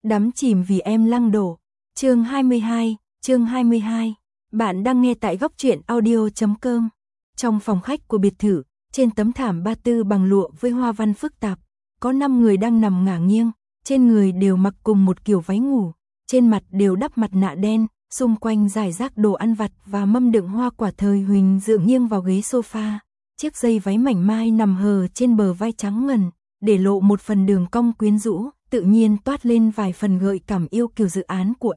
Đắm chìm vì em lăng đổ. Chương 22. Bạn đang nghe tại góc truyện audio.com. Trong phòng khách của biệt thự, trên tấm thảm ba tư bằng lụa với hoa văn phức tạp, có 5 người đang nằm ngả nghiêng, trên người đều mặc cùng một kiểu váy ngủ, trên mặt đều đắp mặt nạ đen, xung quanh rải rác đồ ăn vặt và mâm đựng hoa quả. Thời Huỳnh dựa nghiêng vào ghế sofa, chiếc dây váy mảnh mai nằm hờ trên bờ vai trắng ngần, để lộ một phần đường cong quyến rũ, tự nhiên toát lên vài phần gợi cảm yêu kiều. Dự án của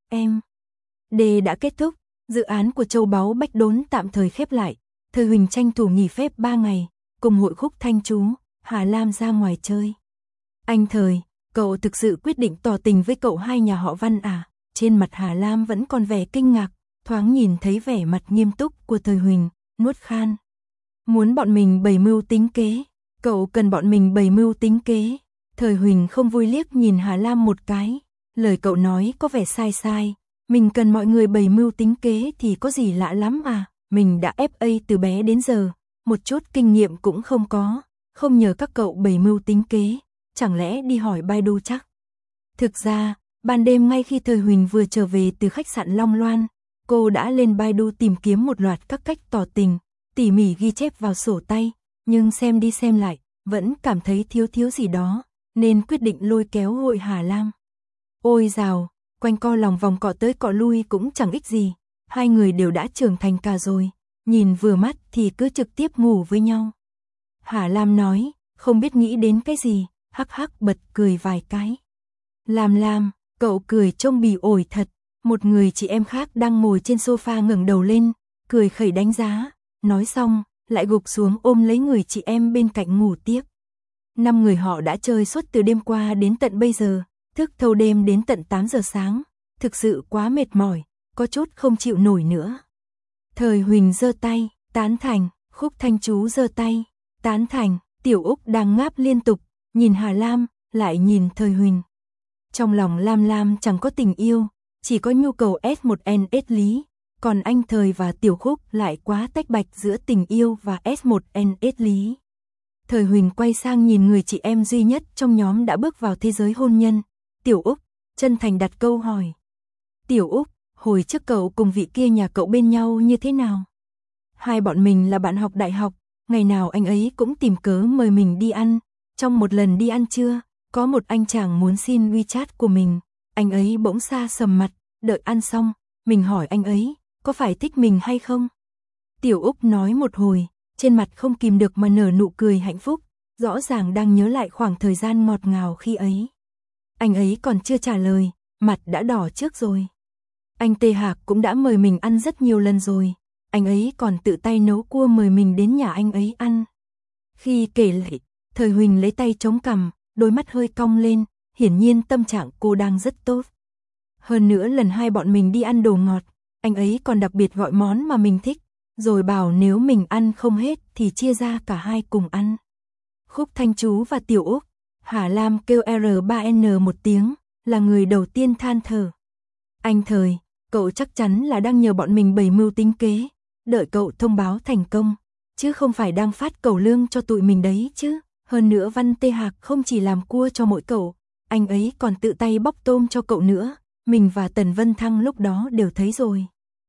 SMD đã kết thúc, dự án của châu báu Bách Đốn tạm thời khép lại. Thời Huỳnh tranh thủ nghỉ phép 3 ngày, cùng hội Khúc Thanh Chú, Hà Lam ra ngoài chơi. Anh Thời, cậu thực sự quyết định tỏ tình với cậu hai nhà họ Văn à? Trên mặt Hà Lam vẫn còn vẻ kinh ngạc, thoáng nhìn thấy vẻ mặt nghiêm túc của Thời Huỳnh, nuốt khan. Muốn bọn mình bày mưu tính kế, cậu cần bọn mình bày mưu tính kế. Thời Huỳnh không vui liếc nhìn Hà Lam một cái, lời cậu nói có vẻ sai, mình cần mọi người bày mưu tính kế thì có gì lạ lắm à, mình đã FA từ bé đến giờ, một chút kinh nghiệm cũng không có, không nhờ các cậu bày mưu tính kế, chẳng lẽ đi hỏi Baidu chắc. Thực ra, ban đêm ngay khi Thời Huỳnh vừa trở về từ khách sạn Long Loan, cô đã lên Baidu tìm kiếm một loạt các cách tỏ tình, tỉ mỉ ghi chép vào sổ tay, nhưng xem đi xem lại, vẫn cảm thấy thiếu gì đó, nên quyết định lôi kéo hội Hà Lam. Ôi dào, quanh co lòng vòng cọ tới cọ lui cũng chẳng ích gì, hai người đều đã trưởng thành cả rồi, nhìn vừa mắt thì cứ trực tiếp ngủ với nhau. Hà Lam nói, không biết nghĩ đến cái gì, hắc bật cười vài cái. Lam, cậu cười trông bỉ ổi thật. Một người chị em khác đang ngồi trên sofa ngẩng đầu lên, cười khẩy đánh giá, nói xong, lại gục xuống ôm lấy người chị em bên cạnh ngủ tiếp. 5 người họ đã chơi suốt từ đêm qua đến tận bây giờ, thức thâu đêm đến tận 8 giờ sáng, thực sự quá mệt mỏi, có chút không chịu nổi nữa. Thời Huỳnh giơ tay, tán thành, Khúc Thanh Chú giơ tay, tán thành, Tiểu Úc đang ngáp liên tục, nhìn Hà Lam, lại nhìn Thời Huỳnh. Trong lòng Lam chẳng có tình yêu, chỉ có nhu cầu S1NS lý, còn anh Thời và Tiểu Khúc lại quá tách bạch giữa tình yêu và S1NS lý. Thời Huỳnh quay sang nhìn người chị em duy nhất trong nhóm đã bước vào thế giới hôn nhân, Tiểu Úc, chân thành đặt câu hỏi. Tiểu Úc, hồi trước cậu cùng vị kia nhà cậu bên nhau như thế nào? Hai bọn mình là bạn học đại học, ngày nào anh ấy cũng tìm cớ mời mình đi ăn, trong một lần đi ăn trưa, có một anh chàng muốn xin WeChat của mình, anh ấy bỗng xa sầm mặt, đợi ăn xong, mình hỏi anh ấy, có phải thích mình hay không? Tiểu Úc nói một hồi, trên mặt không kìm được mà nở nụ cười hạnh phúc, rõ ràng đang nhớ lại khoảng thời gian ngọt ngào khi ấy. Anh ấy còn chưa trả lời, mặt đã đỏ trước rồi. Anh Tê Hạc cũng đã mời mình ăn rất nhiều lần rồi, anh ấy còn tự tay nấu cua mời mình đến nhà anh ấy ăn. Khi kể lại, Thời Huỳnh lấy tay chống cằm, đôi mắt hơi cong lên, hiển nhiên tâm trạng cô đang rất tốt. Hơn nữa lần hai bọn mình đi ăn đồ ngọt, anh ấy còn đặc biệt gọi món mà mình thích, rồi bảo nếu mình ăn không hết thì chia ra cả hai cùng ăn. Khúc Thanh Chú và Tiểu Úc, Hà Lam kêu R3N một tiếng, là người đầu tiên than thở. Anh Thời, cậu chắc chắn là đang nhờ bọn mình bày mưu tính kế, đợi cậu thông báo thành công, chứ không phải đang phát cẩu lương cho tụi mình đấy chứ. Hơn nữa Văn Tê Hạc không chỉ làm cua cho mỗi cậu, anh ấy còn tự tay bóc tôm cho cậu nữa, mình và Tần Vân Thăng lúc đó đều thấy rồi.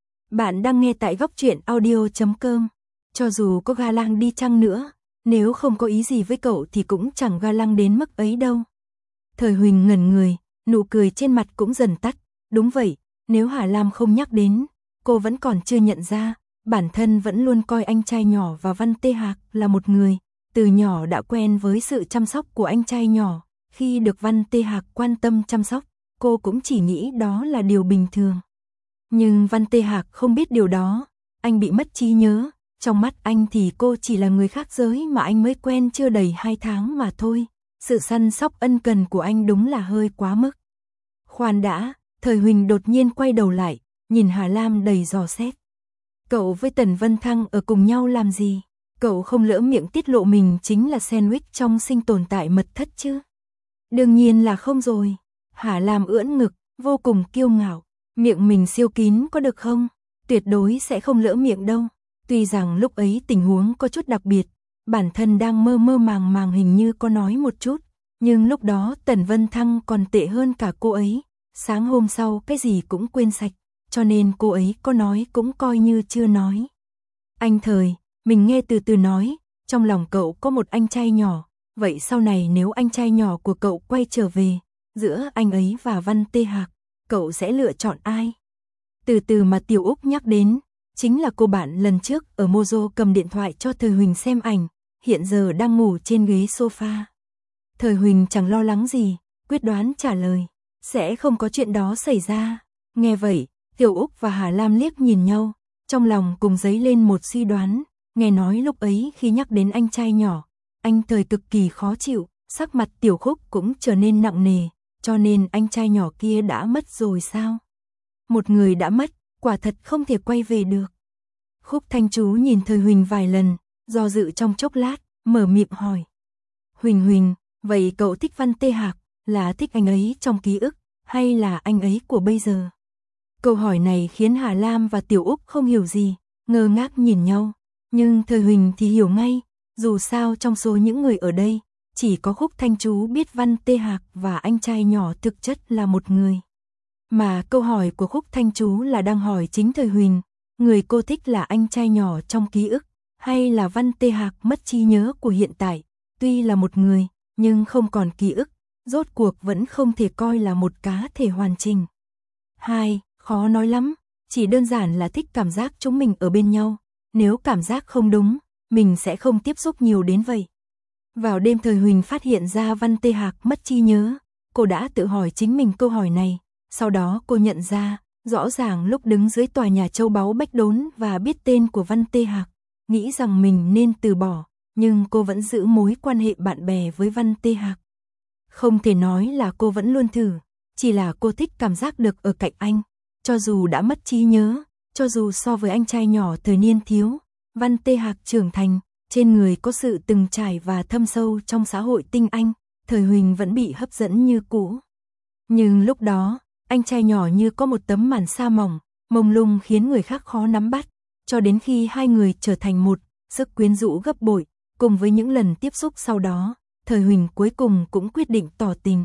Bạn đang nghe tại góc truyện audio.com. Cho dù có ga lăng đi chăng nữa, nếu không có ý gì với cậu thì cũng chẳng ga lăng đến mức ấy đâu. Thời Huỳnh ngẩn người, nụ cười trên mặt cũng dần tắt. Đúng vậy, nếu Hà Lam không nhắc đến, cô vẫn còn chưa nhận ra, bản thân vẫn luôn coi anh trai nhỏ và Văn Tê Hạc là một người. Từ nhỏ đã quen với sự chăm sóc của anh trai nhỏ, khi được Văn Tê Hạc quan tâm chăm sóc, cô cũng chỉ nghĩ đó là điều bình thường. Nhưng Văn Tê Hạc không biết điều đó, anh bị mất trí nhớ, trong mắt anh thì cô chỉ là người khác giới mà anh mới quen chưa đầy 2 tháng mà thôi, sự săn sóc ân cần của anh đúng là hơi quá mức. Khoan đã, Thời Huỳnh đột nhiên quay đầu lại, nhìn Hà Lam đầy dò xét. Cậu với Tần Vân Thăng ở cùng nhau làm gì? Cậu không lỡ miệng tiết lộ mình chính là sandwich trong sinh tồn tại mật thất chứ? Đương nhiên là không rồi. Hà Lam ưỡn ngực, vô cùng kiêu ngạo. Miệng mình siêu kín có được không? Tuyệt đối sẽ không lỡ miệng đâu. Tuy rằng lúc ấy tình huống có chút đặc biệt, bản thân đang mơ mơ màng màng hình như có nói một chút, Nhưng lúc đó Tần Vân Thăng còn tệ hơn cả cô ấy, sáng hôm sau cái gì cũng quên sạch, cho nên cô ấy có nói cũng coi như chưa nói. Anh Thời, mình nghe từ từ nói, trong lòng cậu có một anh trai nhỏ, vậy sau này nếu anh trai nhỏ của cậu quay trở về, giữa anh ấy và Văn Tê Hạc, cậu sẽ lựa chọn ai? Từ từ mà Tiểu Úc nhắc đến, chính là cô bạn lần trước ở Mojo cầm điện thoại cho Thời Huỳnh xem ảnh, hiện giờ đang ngủ trên ghế sofa. Thời Huỳnh chẳng lo lắng gì, quyết đoán trả lời, sẽ không có chuyện đó xảy ra. Nghe vậy, Tiểu Úc và Hà Lam liếc nhìn nhau, trong lòng cùng dấy lên một suy đoán, nghe nói lúc ấy khi nhắc đến anh trai nhỏ, anh Thời cực kỳ khó chịu, sắc mặt Tiểu Khúc cũng trở nên nặng nề, cho nên anh trai nhỏ kia đã mất rồi sao? Một người đã mất, quả thật không thể quay về được. Khúc Thanh Chú nhìn Thời Huỳnh vài lần, do dự trong chốc lát, mở miệng hỏi. Huỳnh Huỳnh, vậy cậu thích Văn Tê Hạc, là thích anh ấy trong ký ức, hay là anh ấy của bây giờ? Câu hỏi này khiến Hà Lam và Tiểu Úc không hiểu gì, ngơ ngác nhìn nhau. Nhưng Thời Huỳnh thì hiểu ngay, dù sao trong số những người ở đây, chỉ có Khúc Thanh Chú biết Văn Tê Hạc và anh trai nhỏ thực chất là một người. Mà câu hỏi của Khúc Thanh Chú là đang hỏi chính Thời Huỳnh, người cô thích là anh trai nhỏ trong ký ức, hay là Văn Tê Hạc mất trí nhớ của hiện tại, tuy là một người, nhưng không còn ký ức, rốt cuộc vẫn không thể coi là một cá thể hoàn chỉnh. Hai, khó nói lắm, chỉ đơn giản là thích cảm giác chúng mình ở bên nhau, nếu cảm giác không đúng, mình sẽ không tiếp xúc nhiều đến vậy. Vào đêm Thời Huỳnh phát hiện ra Văn Tê Hạc mất trí nhớ, cô đã tự hỏi chính mình câu hỏi này, sau đó cô nhận ra, rõ ràng lúc đứng dưới tòa nhà châu báu Bách Đốn và biết tên của Văn Tê Hạc, nghĩ rằng mình nên từ bỏ, nhưng cô vẫn giữ mối quan hệ bạn bè với Văn Tê Hạc. Không thể nói là cô vẫn luôn thử, chỉ là cô thích cảm giác được ở cạnh anh, cho dù đã mất trí nhớ, cho dù so với anh trai nhỏ thời niên thiếu, Văn Tê Hạc trưởng thành, trên người có sự từng trải và thâm sâu trong xã hội tinh anh, Thời Huỳnh vẫn bị hấp dẫn như cũ. Nhưng lúc đó, anh trai nhỏ như có một tấm màn sa mỏng, mông lung khiến người khác khó nắm bắt, cho đến khi hai người trở thành một, sức quyến rũ gấp bội, cùng với những lần tiếp xúc sau đó, Thời Huỳnh cuối cùng cũng quyết định tỏ tình.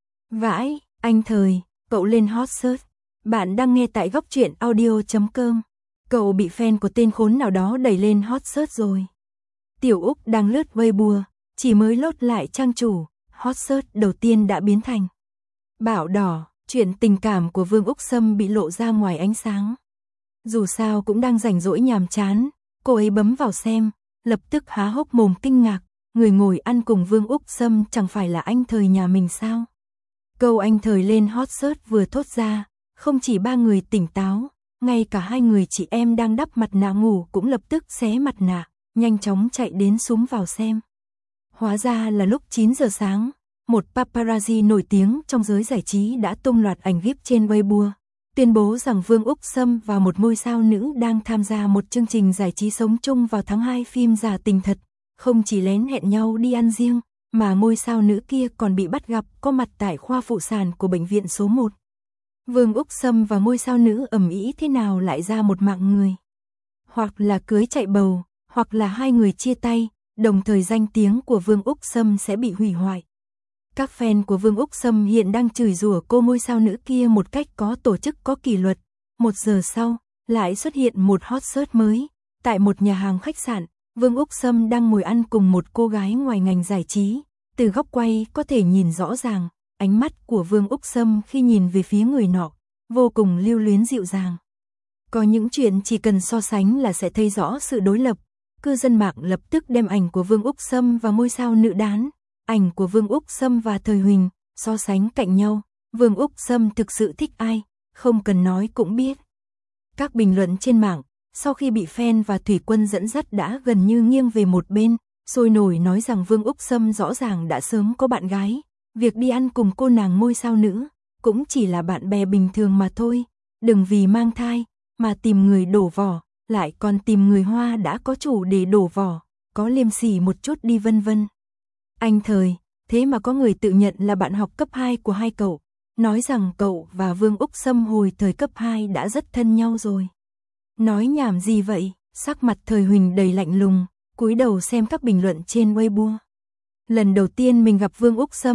Vãi, anh Thời, cậu lên hot search. Bạn đang nghe tại góc truyện audio.com. Cậu bị fan của tên khốn nào đó đẩy lên hot search rồi. Tiểu Úc đang lướt Weibo, chỉ mới lốt lại trang chủ, hot search đầu tiên đã biến thành bạo đỏ, chuyện tình cảm của Vương Úc Sâm bị lộ ra ngoài ánh sáng. Dù sao cũng đang rảnh rỗi nhàm chán, cô ấy bấm vào xem, lập tức há hốc mồm kinh ngạc, người ngồi ăn cùng Vương Úc Sâm chẳng phải là anh Thời nhà mình sao? Câu anh Thời lên hot search vừa thốt ra, không chỉ ba người tỉnh táo, ngay cả hai người chị em đang đắp mặt nạ ngủ cũng lập tức xé mặt nạ, nhanh chóng chạy đến súm vào xem. Hóa ra là lúc 9 giờ sáng, một paparazzi nổi tiếng trong giới giải trí đã tung loạt ảnh VIP trên Weibo, tuyên bố rằng Vương Úc Sâm và một ngôi sao nữ đang tham gia một chương trình giải trí sống chung vào tháng 2 phim Giả Tình Thật, không chỉ lén hẹn nhau đi ăn riêng, mà ngôi sao nữ kia còn bị bắt gặp có mặt tại khoa phụ sản của bệnh viện số 1. Vương Úc Sâm và ngôi sao nữ ầm ĩ thế nào lại ra một mạng người? Hoặc là cưới chạy bầu, hoặc là hai người chia tay, đồng thời danh tiếng của Vương Úc Sâm sẽ bị hủy hoại. Các fan của Vương Úc Sâm hiện đang chửi rủa cô ngôi sao nữ kia một cách có tổ chức có kỷ luật. 1 giờ sau, lại xuất hiện một hot search mới. Tại một nhà hàng khách sạn, Vương Úc Sâm đang ngồi ăn cùng một cô gái ngoài ngành giải trí. Từ góc quay có thể nhìn rõ ràng, ánh mắt của Vương Úc Sâm khi nhìn về phía người nọ, vô cùng lưu luyến dịu dàng. Có những chuyện chỉ cần so sánh là sẽ thấy rõ sự đối lập. Cư dân mạng lập tức đem ảnh của Vương Úc Sâm và ngôi sao nữ đán, ảnh của Vương Úc Sâm và Thời Huỳnh, so sánh cạnh nhau. Vương Úc Sâm thực sự thích ai, không cần nói cũng biết. Các bình luận trên mạng, sau khi bị fan và Thủy Quân dẫn dắt đã gần như nghiêng về một bên, sôi nổi nói rằng Vương Úc Sâm rõ ràng đã sớm có bạn gái, việc đi ăn cùng cô nàng ngôi sao nữ, cũng chỉ là bạn bè bình thường mà thôi, đừng vì mang thai, mà tìm người đổ vỏ, lại còn tìm người Hoa đã có chủ để đổ vỏ, có liêm sỉ một chút đi vân vân. Anh Thời, thế mà có người tự nhận là bạn học cấp 2 của hai cậu, nói rằng cậu và Vương Úc Sâm hồi thời cấp 2 đã rất thân nhau rồi. Nói nhảm gì vậy? Sắc mặt Thời Huỳnh đầy lạnh lùng, cúi đầu xem các bình luận trên Weibo. Lần đầu tiên mình gặp Vương Úc Sâm,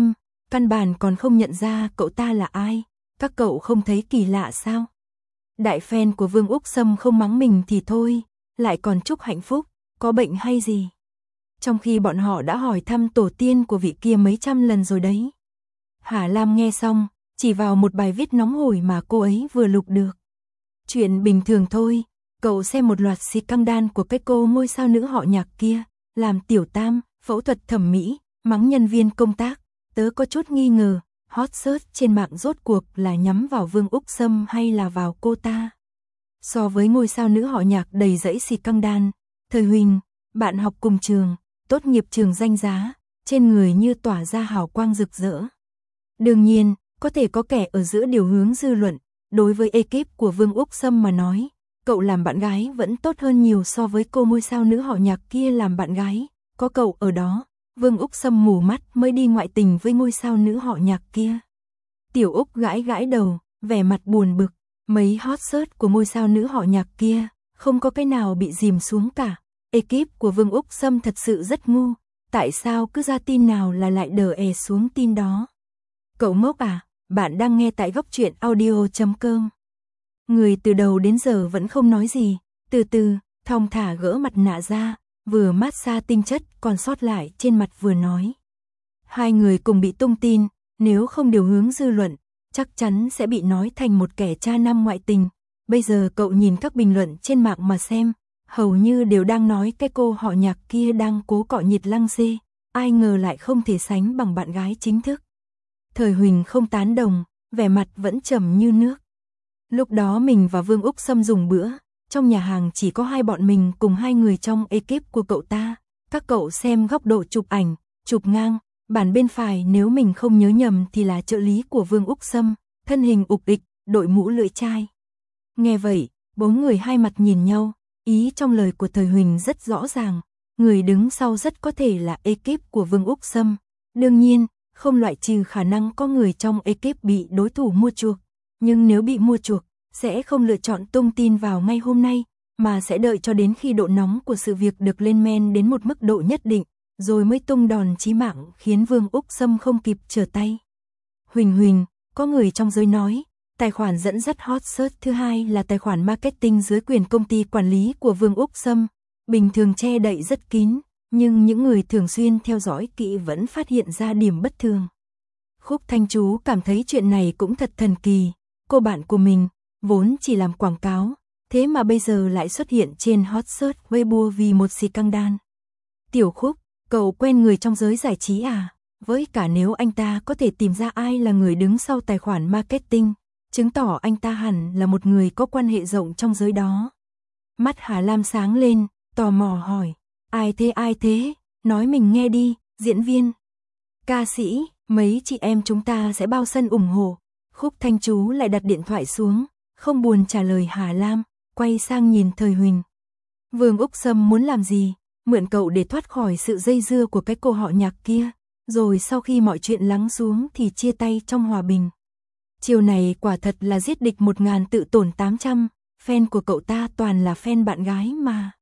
căn bản còn không nhận ra cậu ta là ai, các cậu không thấy kỳ lạ sao? Đại fan của Vương Úc Sâm không mắng mình thì thôi, lại còn chúc hạnh phúc, có bệnh hay gì? Trong khi bọn họ đã hỏi thăm tổ tiên của vị kia mấy trăm lần rồi đấy. Hà Lam nghe xong, chỉ vào một bài viết nóng hổi mà cô ấy vừa lục được. Chuyện bình thường thôi, cậu xem một loạt scandal của cái cô ngôi sao nữ họ Nhạc kia, làm tiểu tam, phẫu thuật thẩm mỹ, mắng nhân viên công tác, tớ có chút nghi ngờ, hot search trên mạng rốt cuộc là nhắm vào Vương Úc Sâm hay là vào cô ta. So với ngôi sao nữ họ Nhạc đầy rẫy scandal, Thời Huỳnh, bạn học cùng trường, tốt nghiệp trường danh giá, trên người như tỏa ra hào quang rực rỡ. Đương nhiên, có thể có kẻ ở giữa điều hướng dư luận, đối với ekip của Vương Úc Sâm mà nói, cậu làm bạn gái vẫn tốt hơn nhiều so với cô ngôi sao nữ họ Nhạc kia làm bạn gái, có cậu ở đó, Vương Úc Sâm mù mắt mới đi ngoại tình với ngôi sao nữ họ Nhạc kia. Tiểu Úc gãi gãi đầu, vẻ mặt buồn bực, mấy hot search của ngôi sao nữ họ Nhạc kia, không có cái nào bị dìm xuống cả. Ekip của Vương Úc Sâm thật sự rất ngu, tại sao cứ ra tin nào là lại đờ è xuống tin đó. Cậu ngốc à, bạn đang nghe tại góc truyện audio.com. Người từ đầu đến giờ vẫn không nói gì, từ từ, thong thả gỡ mặt nạ ra, vừa massage tinh chất còn sót lại trên mặt vừa nói. Hai người cùng bị tung tin, nếu không điều hướng dư luận, chắc chắn sẽ bị nói thành một kẻ cha năm ngoại tình. Bây giờ cậu nhìn các bình luận trên mạng mà xem, hầu như đều đang nói cái cô họ Nhạc kia đang cố cọ nhiệt Lăng Xê, ai ngờ lại không thể sánh bằng bạn gái chính thức. Thời Huỳnh không tán đồng, vẻ mặt vẫn trầm như nước. Lúc đó mình và Vương Úc Sâm dùng bữa, trong nhà hàng chỉ có hai bọn mình cùng hai người trong ekip của cậu ta. Các cậu xem góc độ chụp ảnh, chụp ngang, bản bên phải nếu mình không nhớ nhầm thì là trợ lý của Vương Úc Sâm, thân hình ục ịch, đội mũ lưỡi chai. Nghe vậy, bốn người hai mặt nhìn nhau, ý trong lời của Thời Huỳnh rất rõ ràng, người đứng sau rất có thể là ekip của Vương Úc Sâm. Đương nhiên, không loại trừ khả năng có người trong ekip bị đối thủ mua chuộc, nhưng nếu bị mua chuộc, sẽ không lựa chọn tung tin vào ngay hôm nay, mà sẽ đợi cho đến khi độ nóng của sự việc được lên men đến một mức độ nhất định, rồi mới tung đòn chí mạng khiến Vương Úc Sâm không kịp trở tay. Huỳnh, có người trong giới nói, tài khoản dẫn dắt hot search thứ hai là tài khoản marketing dưới quyền công ty quản lý của Vương Úc Sâm, bình thường che đậy rất kín, nhưng những người thường xuyên theo dõi kỹ vẫn phát hiện ra điểm bất thường. Khúc Thanh Chú cảm thấy chuyện này cũng thật thần kỳ, cô bạn của mình, vốn chỉ làm quảng cáo, thế mà bây giờ lại xuất hiện trên hot search Weibo vì một scandal. Tiểu Khúc, cậu quen người trong giới giải trí à? Với cả nếu anh ta có thể tìm ra ai là người đứng sau tài khoản marketing, chứng tỏ anh ta hẳn là một người có quan hệ rộng trong giới đó. Mắt Hà Lam sáng lên, tò mò hỏi, ai thế, nói mình nghe đi, diễn viên, ca sĩ, mấy chị em chúng ta sẽ bao sân ủng hộ. Khúc Thanh Chú lại đặt điện thoại xuống, không buồn trả lời Hà Lam, quay sang nhìn Thời Huỳnh. Vương Úc Sâm muốn làm gì? Mượn cậu để thoát khỏi sự dây dưa của cái cô họ Nhạc kia, rồi sau khi mọi chuyện lắng xuống thì chia tay trong hòa bình. Chiều này quả thật là giết địch 1000 tự tổn 800, fan của cậu ta toàn là fan bạn gái mà.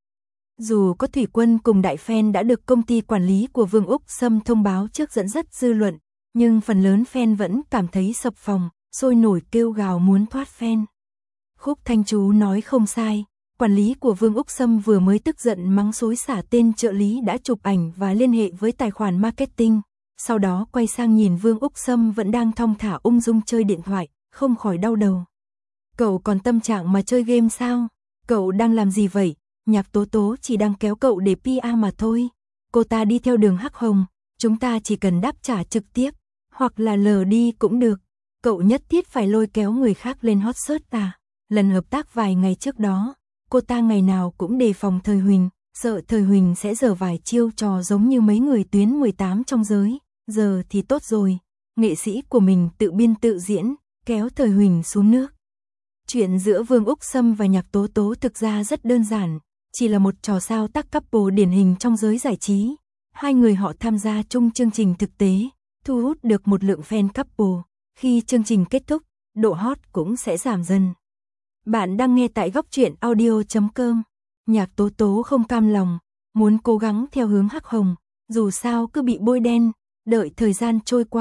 Dù có Thủy Quân cùng đại fan đã được công ty quản lý của Vương Úc Sâm thông báo trước dẫn dắt dư luận, nhưng phần lớn fan vẫn cảm thấy sập phòng, sôi nổi kêu gào muốn thoát fan. Khúc Thanh Chú nói không sai, quản lý của Vương Úc Sâm vừa mới tức giận mắng xối xả tên trợ lý đã chụp ảnh và liên hệ với tài khoản marketing, sau đó quay sang nhìn Vương Úc Sâm vẫn đang thong thả ung dung chơi điện thoại, không khỏi đau đầu. Cậu còn tâm trạng mà chơi game sao? Cậu đang làm gì vậy? Nhạc Tố Tố chỉ đang kéo cậu để PR mà thôi. Cô ta đi theo đường hắc hồng, chúng ta chỉ cần đáp trả trực tiếp, hoặc là lờ đi cũng được. Cậu nhất thiết phải lôi kéo người khác lên hot search à? Lần hợp tác vài ngày trước đó, cô ta ngày nào cũng đề phòng Thời Huỳnh, sợ Thời Huỳnh sẽ giở vài chiêu trò giống như mấy người tuyến 18 trong giới. Giờ thì tốt rồi, nghệ sĩ của mình tự biên tự diễn, kéo Thời Huỳnh xuống nước. Chuyện giữa Vương Úc Sâm và Nhạc Tố Tố thực ra rất đơn giản, chỉ là một trò sao tác couple điển hình trong giới giải trí. Hai người họ tham gia chung chương trình thực tế, thu hút được một lượng fan couple. Khi chương trình kết thúc, độ hot cũng sẽ giảm dần. Bạn đang nghe tại góc truyện audio.com. Nhạc Tố Tố không cam lòng, muốn cố gắng theo hướng hắc hồng, dù sao cứ bị bôi đen, đợi thời gian trôi qua,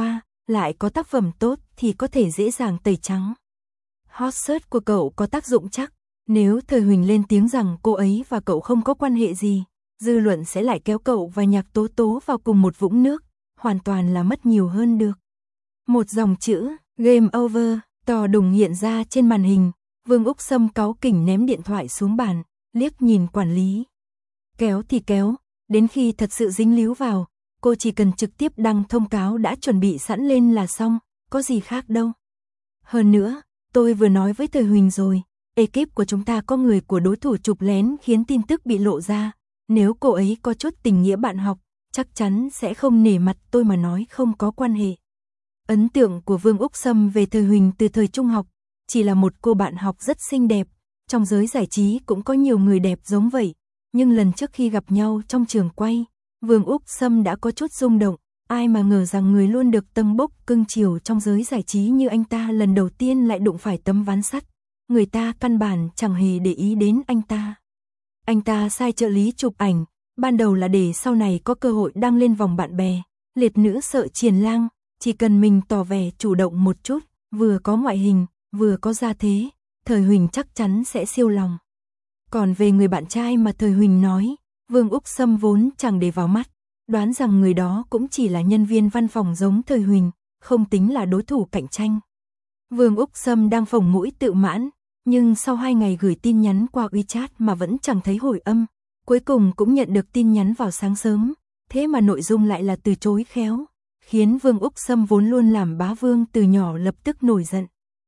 lại có tác phẩm tốt thì có thể dễ dàng tẩy trắng. Hot search của cậu có tác dụng chắc, nếu Thời Huỳnh lên tiếng rằng cô ấy và cậu không có quan hệ gì, dư luận sẽ lại kéo cậu và Nhạc Tố Tố vào cùng một vũng nước, hoàn toàn là mất nhiều hơn được. Một dòng chữ, game over, to đùng hiện ra trên màn hình, Vương Úc Sâm cáu kỉnh ném điện thoại xuống bàn, liếc nhìn quản lý. Kéo thì kéo, đến khi thật sự dính líu vào, cô chỉ cần trực tiếp đăng thông cáo đã chuẩn bị sẵn lên là xong, có gì khác đâu. Hơn nữa, tôi vừa nói với Thời Huỳnh rồi, ekip của chúng ta có người của đối thủ chụp lén khiến tin tức bị lộ ra, nếu cô ấy có chút tình nghĩa bạn học, chắc chắn sẽ không nể mặt tôi mà nói không có quan hệ. Ấn tượng của Vương Úc Sâm về Thời Huỳnh từ thời trung học, chỉ là một cô bạn học rất xinh đẹp, trong giới giải trí cũng có nhiều người đẹp giống vậy, nhưng lần trước khi gặp nhau trong trường quay, Vương Úc Sâm đã có chút rung động, ai mà ngờ rằng người luôn được tâng bốc cưng chiều trong giới giải trí như anh ta lần đầu tiên lại đụng phải tấm ván sắt, người ta căn bản chẳng hề để ý đến anh ta. Anh ta sai trợ lý chụp ảnh, ban đầu là để sau này có cơ hội đăng lên vòng bạn bè, liệt nữ sợ triền lang, chỉ cần mình tỏ vẻ chủ động một chút, vừa có ngoại hình, vừa có gia thế, Thời Huỳnh chắc chắn sẽ siêu lòng. Còn về người bạn trai mà Thời Huỳnh nói, Vương Úc Sâm vốn chẳng để vào mắt, đoán rằng người đó cũng chỉ là nhân viên văn phòng giống Thời Huỳnh, không tính là đối thủ cạnh tranh. Vương Úc Sâm đang phồng mũi tự mãn, nhưng sau 2 ngày gửi tin nhắn qua WeChat mà vẫn chẳng thấy hồi âm, cuối cùng cũng nhận được tin nhắn vào sáng sớm, thế mà nội dung lại là từ chối khéo, khiến Vương Úc Sâm vốn luôn làm bá vương từ nhỏ lập tức nổi giận.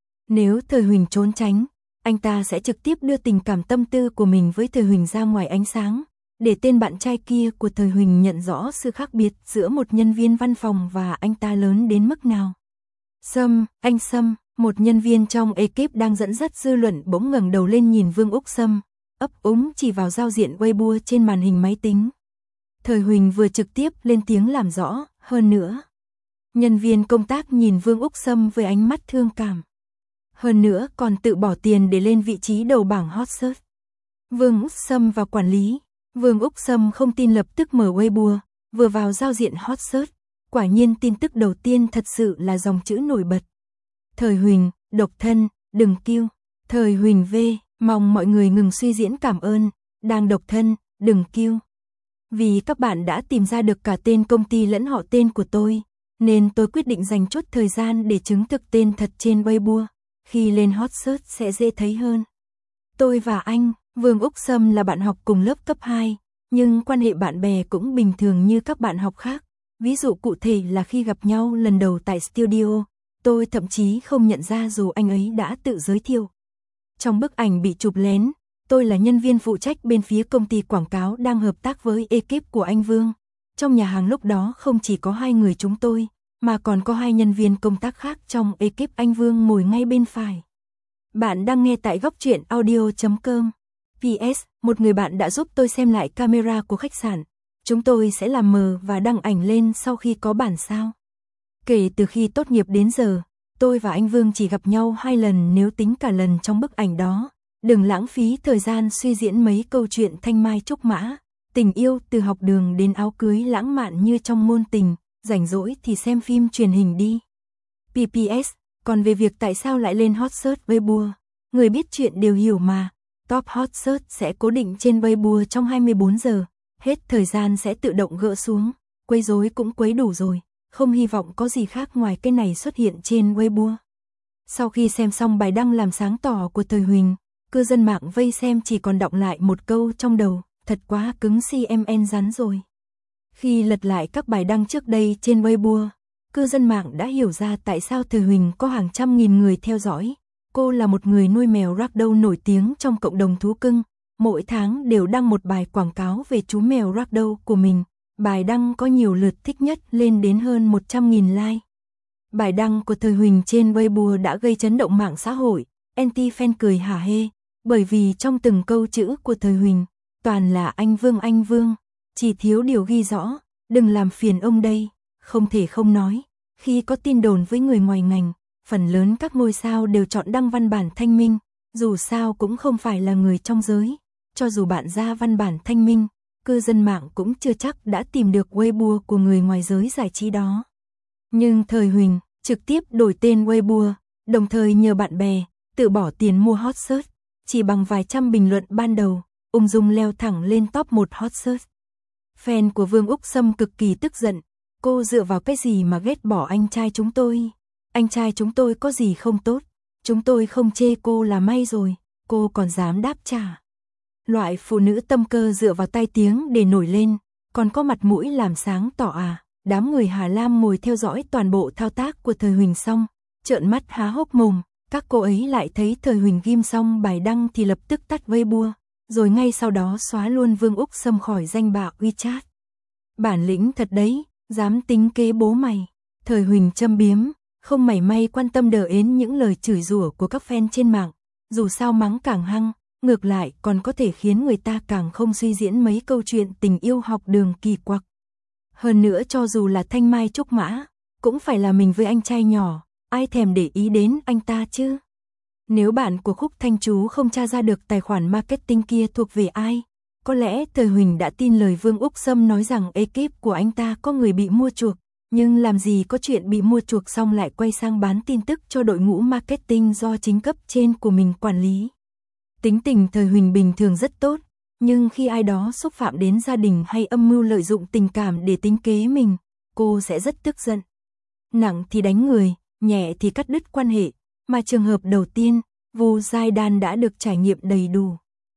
Nếu Thời Huỳnh trốn tránh, anh ta sẽ trực tiếp đưa tình cảm tâm tư của mình với Thời Huỳnh ra ngoài ánh sáng, để tên bạn trai kia của Thời Huỳnh nhận rõ sự khác biệt giữa một nhân viên văn phòng và anh ta lớn đến mức nào. Sâm, anh Sâm, một nhân viên trong ekip đang dẫn dắt dư luận bỗng ngẩng đầu lên nhìn Vương Úc Sâm, ấp úng chỉ vào giao diện Weibo trên màn hình máy tính. Thời Huỳnh vừa trực tiếp lên tiếng làm rõ, hơn nữa. Nhân viên công tác nhìn Vương Úc Sâm với ánh mắt thương cảm. Hơn nữa còn tự bỏ tiền để lên vị trí đầu bảng hot search. Vương Úc Sâm vào quản lý. Vương Úc Sâm không tin lập tức mở Weibo, vừa vào giao diện hot search. Quả nhiên tin tức đầu tiên thật sự là dòng chữ nổi bật. Thời Huỳnh, độc thân, đừng kiêu. Thời Huỳnh V, mong mọi người ngừng suy diễn cảm ơn, đang độc thân, đừng kiêu. Vì các bạn đã tìm ra được cả tên công ty lẫn họ tên của tôi, nên tôi quyết định dành chút thời gian để chứng thực tên thật trên Weibo. Khi lên hot search sẽ dễ thấy hơn. Tôi và anh, Vương Úc Sâm là bạn học cùng lớp cấp 2, nhưng quan hệ bạn bè cũng bình thường như các bạn học khác. Ví dụ cụ thể là khi gặp nhau lần đầu tại studio, tôi thậm chí không nhận ra dù anh ấy đã tự giới thiệu. Trong bức ảnh bị chụp lén, tôi là nhân viên phụ trách bên phía công ty quảng cáo đang hợp tác với ekip của anh Vương. Trong nhà hàng lúc đó không chỉ có 2 người chúng tôi, mà còn có 2 nhân viên công tác khác trong ekip anh Vương ngồi ngay bên phải. Bạn đang nghe tại góc truyện audio.com. PS, một người bạn đã giúp tôi xem lại camera của khách sạn. Chúng tôi sẽ làm mờ và đăng ảnh lên sau khi có bản sao. Kể từ khi tốt nghiệp đến giờ, tôi và anh Vương chỉ gặp nhau 2 lần nếu tính cả lần trong bức ảnh đó. Đừng lãng phí thời gian suy diễn mấy câu chuyện thanh mai trúc mã, tình yêu từ học đường đến áo cưới lãng mạn như trong ngôn tình, rảnh rỗi thì xem phim truyền hình đi. PPS, còn về việc tại sao lại lên hot search Weibo, người biết chuyện đều hiểu mà, top hot search sẽ cố định trên Weibo trong 24 giờ, hết thời gian sẽ tự động gỡ xuống, quấy rối cũng quấy đủ rồi, không hy vọng có gì khác ngoài cái này xuất hiện trên Weibo. Sau khi xem xong bài đăng làm sáng tỏ của Thời Huỳnh, cư dân mạng vây xem chỉ còn đọng lại một câu trong đầu, thật quá cứng CMN rắn rồi. Khi lật lại các bài đăng trước đây trên Weibo, cư dân mạng đã hiểu ra tại sao Thời Huỳnh có hàng trăm nghìn người theo dõi. Cô là một người nuôi mèo ragdoll nổi tiếng trong cộng đồng thú cưng, mỗi tháng đều đăng một bài quảng cáo về chú mèo ragdoll của mình. Bài đăng có nhiều lượt thích nhất lên đến hơn 100.000 like. Bài đăng của Thời Huỳnh trên Weibo đã gây chấn động mạng xã hội, anti-fan cười hả hê, bởi vì trong từng câu chữ của Thời Huỳnh, toàn là anh Vương, chỉ thiếu điều ghi rõ, đừng làm phiền ông đây, không thể không nói. Khi có tin đồn với người ngoài ngành, phần lớn các ngôi sao đều chọn đăng văn bản thanh minh, dù sao cũng không phải là người trong giới. Cho dù bạn ra văn bản thanh minh, cư dân mạng cũng chưa chắc đã tìm được Weibo của người ngoài giới giải trí đó. Nhưng Thời Huỳnh, trực tiếp đổi tên Weibo, đồng thời nhờ bạn bè tự bỏ tiền mua hot search, chỉ bằng vài trăm bình luận ban đầu, ung dung leo thẳng lên top 1 hot search. Fan của Vương Úc Sâm cực kỳ tức giận, cô dựa vào cái gì mà ghét bỏ anh trai chúng tôi? Anh trai chúng tôi có gì không tốt? Chúng tôi không chê cô là may rồi, cô còn dám đáp trả. Loại phụ nữ tâm cơ dựa vào tai tiếng để nổi lên, còn có mặt mũi làm sáng tỏ à? Đám người Hà Lam ngồi theo dõi toàn bộ thao tác của Thời Huỳnh xong, trợn mắt há hốc mồm, các cô ấy lại thấy Thời Huỳnh ghim xong bài đăng thì lập tức tắt Weibo, rồi ngay sau đó xóa luôn Vương Úc Sâm khỏi danh bạ WeChat. Bản lĩnh thật đấy, dám tính kế bố mày. Thời Huỳnh châm biếm, không mảy may quan tâm đờ ến những lời chửi rủa của các fan trên mạng, dù sao mắng càng hăng, ngược lại còn có thể khiến người ta càng không suy diễn mấy câu chuyện tình yêu học đường kỳ quặc. Hơn nữa cho dù là thanh mai trúc mã, cũng phải là mình với anh trai nhỏ, ai thèm để ý đến anh ta chứ. Nếu bạn của Khúc Thanh Chú không tra ra được tài khoản marketing kia thuộc về ai, có lẽ Thời Huỳnh đã tin lời Vương Úc Sâm nói rằng ekip của anh ta có người bị mua chuộc, nhưng làm gì có chuyện bị mua chuộc xong lại quay sang bán tin tức cho đội ngũ marketing do chính cấp trên của mình quản lý. Tính tình Thời Huỳnh bình thường rất tốt, nhưng khi ai đó xúc phạm đến gia đình hay âm mưu lợi dụng tình cảm để tính kế mình, cô sẽ rất tức giận. Nặng thì đánh người, nhẹ thì cắt đứt quan hệ, mà trường hợp đầu tiên, Vu Giai Đan đã được trải nghiệm đầy đủ.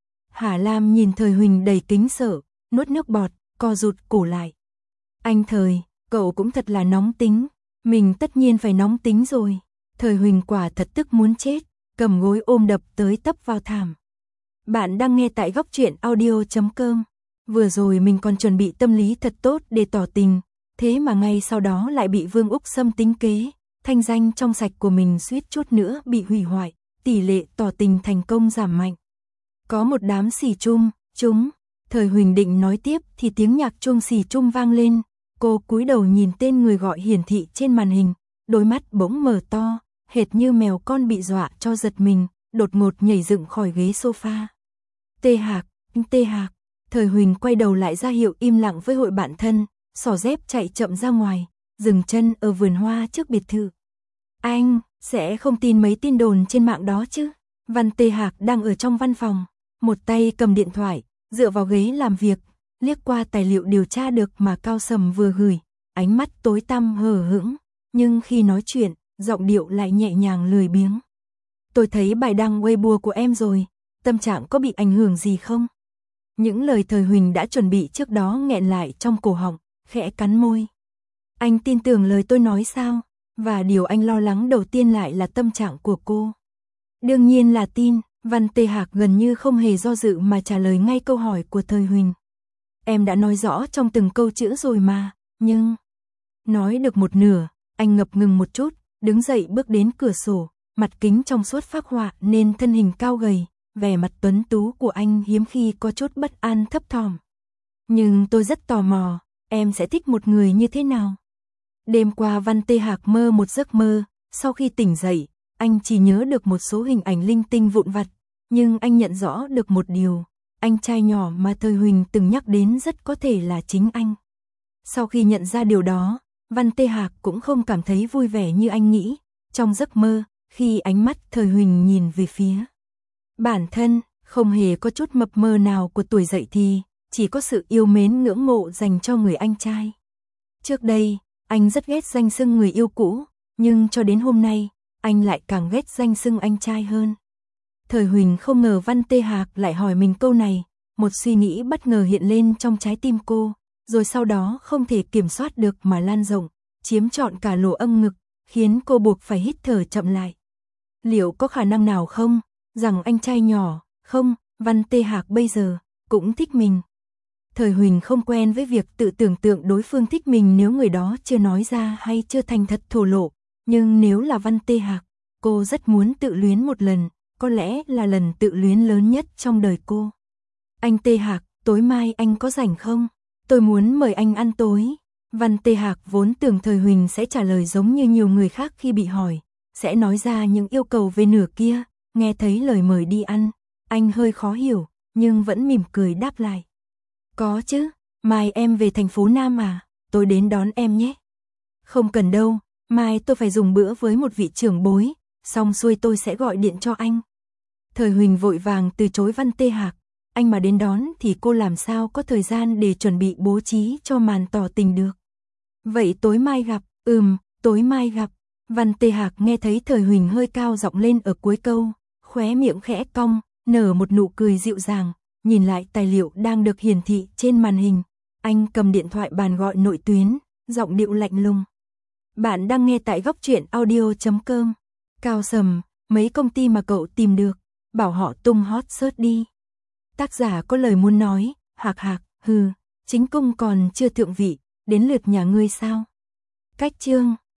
Hà Lam nhìn Thời Huỳnh đầy kính sợ, nuốt nước bọt, co rụt cổ lại. Anh Thời, cậu cũng thật là nóng tính, mình tất nhiên phải nóng tính rồi. Thời Huỳnh quả thật tức muốn chết, cầm gối ôm đập tới tấp vào thảm. Bạn đang nghe tại góc truyện audio.com. Vừa rồi mình còn chuẩn bị tâm lý thật tốt để tỏ tình, thế mà ngay sau đó lại bị Vương Úc Sâm tính kế, thanh danh trong sạch của mình suýt chút nữa bị hủy hoại, tỷ lệ tỏ tình thành công giảm mạnh. Có một đám xì chung, Thời Huỳnh định nói tiếp thì tiếng nhạc chuông xì chung vang lên, cô cúi đầu nhìn tên người gọi hiển thị trên màn hình, đôi mắt bỗng mở to, hệt như mèo con bị dọa cho giật mình, đột ngột nhảy dựng khỏi ghế sofa. Tê Hạc, Thời Huỳnh quay đầu lại ra hiệu im lặng với hội bạn thân, xỏ dép chạy chậm ra ngoài, dừng chân ở vườn hoa trước biệt thự. Anh sẽ không tin mấy tin đồn trên mạng đó chứ? Văn Tê Hạc đang ở trong văn phòng, một tay cầm điện thoại, dựa vào ghế làm việc, liếc qua tài liệu điều tra được mà Cao Sầm vừa gửi, ánh mắt tối tăm hờ hững, nhưng khi nói chuyện, giọng điệu lại nhẹ nhàng lười biếng. Tôi thấy bài đăng Weibo của em rồi, tâm trạng có bị ảnh hưởng gì không? Những lời Thời Huỳnh đã chuẩn bị trước đó nghẹn lại trong cổ họng, khẽ cắn môi. Anh tin tưởng lời tôi nói sao? Và điều anh lo lắng đầu tiên lại là tâm trạng của cô. Đương nhiên là tin, Văn Tê Hạc gần như không hề do dự mà trả lời ngay câu hỏi của Thời Huỳnh. Em đã nói rõ trong từng câu chữ rồi mà, nhưng... Nói được một nửa, anh ngập ngừng một chút, đứng dậy bước đến cửa sổ, mặt kính trong suốt phác họa nên thân hình cao gầy, vẻ mặt tuấn tú của anh hiếm khi có chút bất an thấp thỏm. Nhưng tôi rất tò mò, em sẽ thích một người như thế nào? Đêm qua Văn Tê Hạc mơ một giấc mơ, sau khi tỉnh dậy, anh chỉ nhớ được một số hình ảnh linh tinh vụn vặt, nhưng anh nhận rõ được một điều, anh trai nhỏ mà Thời Huỳnh từng nhắc đến rất có thể là chính anh. Sau khi nhận ra điều đó, Văn Tê Hạc cũng không cảm thấy vui vẻ như anh nghĩ, trong giấc mơ, khi ánh mắt Thời Huỳnh nhìn về phía bản thân, không hề có chút mập mờ nào của tuổi dậy thì, chỉ có sự yêu mến ngưỡng mộ dành cho người anh trai. Trước đây, anh rất ghét danh xưng người yêu cũ, nhưng cho đến hôm nay, anh lại càng ghét danh xưng anh trai hơn. Thời Huỳnh không ngờ Văn Tê Hạc lại hỏi mình câu này, một suy nghĩ bất ngờ hiện lên trong trái tim cô, rồi sau đó không thể kiểm soát được mà lan rộng, chiếm trọn cả lỗ âm ngực, khiến cô buộc phải hít thở chậm lại. Liệu có khả năng nào không, rằng anh trai nhỏ, không, Văn Tê Hạc bây giờ, cũng thích mình? Thời Huỳnh không quen với việc tự tưởng tượng đối phương thích mình nếu người đó chưa nói ra hay chưa thành thật thổ lộ, nhưng nếu là Văn Tê Hạc, cô rất muốn tự luyến một lần, có lẽ là lần tự luyến lớn nhất trong đời cô. Anh Tê Hạc, tối mai anh có rảnh không? Tôi muốn mời anh ăn tối. Văn Tê Hạc vốn tưởng Thời Huỳnh sẽ trả lời giống như nhiều người khác khi bị hỏi, sẽ nói ra những yêu cầu về nửa kia, nghe thấy lời mời đi ăn, anh hơi khó hiểu, nhưng vẫn mỉm cười đáp lại. Có chứ, mai em về thành phố Nam à, tôi đến đón em nhé. Không cần đâu, Mai tôi phải dùng bữa với một vị trưởng bối, xong xuôi tôi sẽ gọi điện cho anh. Thời Huỳnh vội vàng từ chối Văn Tê Hạc, anh mà đến đón thì cô làm sao có thời gian để chuẩn bị bố trí cho màn tỏ tình được. Vậy tối mai gặp, tối mai gặp. Văn Tê Hạc nghe thấy Thời Huỳnh hơi cao giọng lên ở cuối câu, khóe miệng khẽ cong, nở một nụ cười dịu dàng, nhìn lại tài liệu đang được hiển thị trên màn hình. Anh cầm điện thoại bàn gọi nội tuyến, giọng điệu lạnh lùng. Bạn đang nghe tại góc truyện audio.com. Cao Sầm, mấy công ty mà cậu tìm được, bảo họ tung hot search đi. Tác giả có lời muốn nói, Hạc Hạc, chính cung còn chưa thượng vị, đến lượt nhà ngươi sao? Cách chương